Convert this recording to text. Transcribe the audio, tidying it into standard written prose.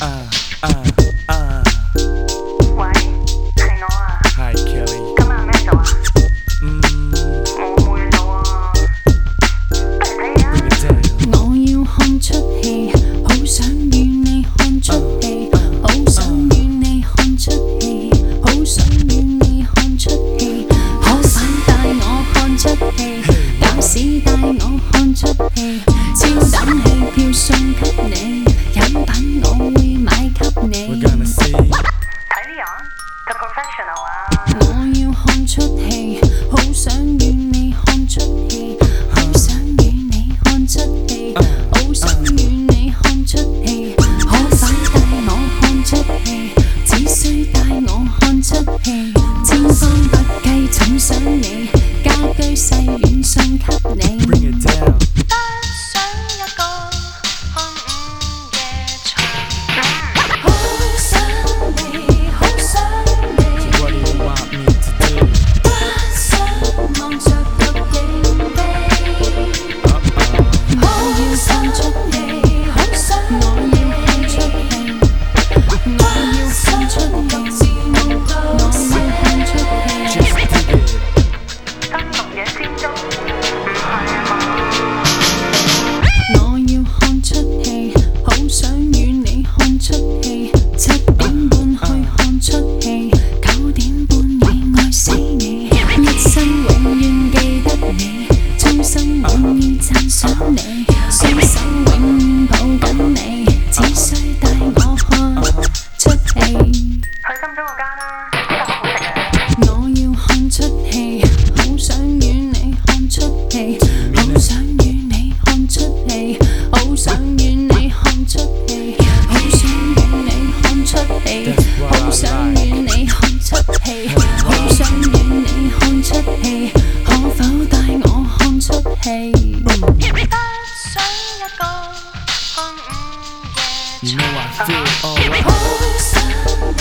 喂，係我啊。 Hi Kelly。 今晚有咩做啊？我冇嘢做啊。不如睇戲啊。 我要看出戲，好想與你看出戲，好想與你看出戲，好想與你看出戲，可否帶我看出戲？搞屎帶我看出戲，超等戲票送給你，飲品我會買給你。 We're gonna see。 睇 Leon The Professional 啊。 我要看出戲，好想與你看出戲，好想與你看出戲，好想與你看出戲，可否帶我看出戲？只需帶我看出戲，千方百計寵上你，家居細軟送給你。 Bring it down。 不想一個看午夜場。 好想你，好想你， So what do you want me to do？ 不想望着獨影飛。我要看出戲，好想我要看出戲，我要看出戲，我要看出戲。 Just dig it。 新濃野仙蹤，唔係啊嘛？ 我要看出戲，好想與你看出戲，7點半去看出戲，9點半已愛死你，一生永遠記得你，衷心滿意讚賞你，雙手永遠抱緊你，只需帶我看出戲。 去金鐘嗰間啦，真係好好食啊！ 我要看出戲，好想與你看出戲，好想與你看出戲，好想與你看出戲，好想與你看出戲，好想與你看出戲，好想與你看出戲，可否帶我看出戲？ 不想一個看午夜 You 場。 know I feel alright。 好想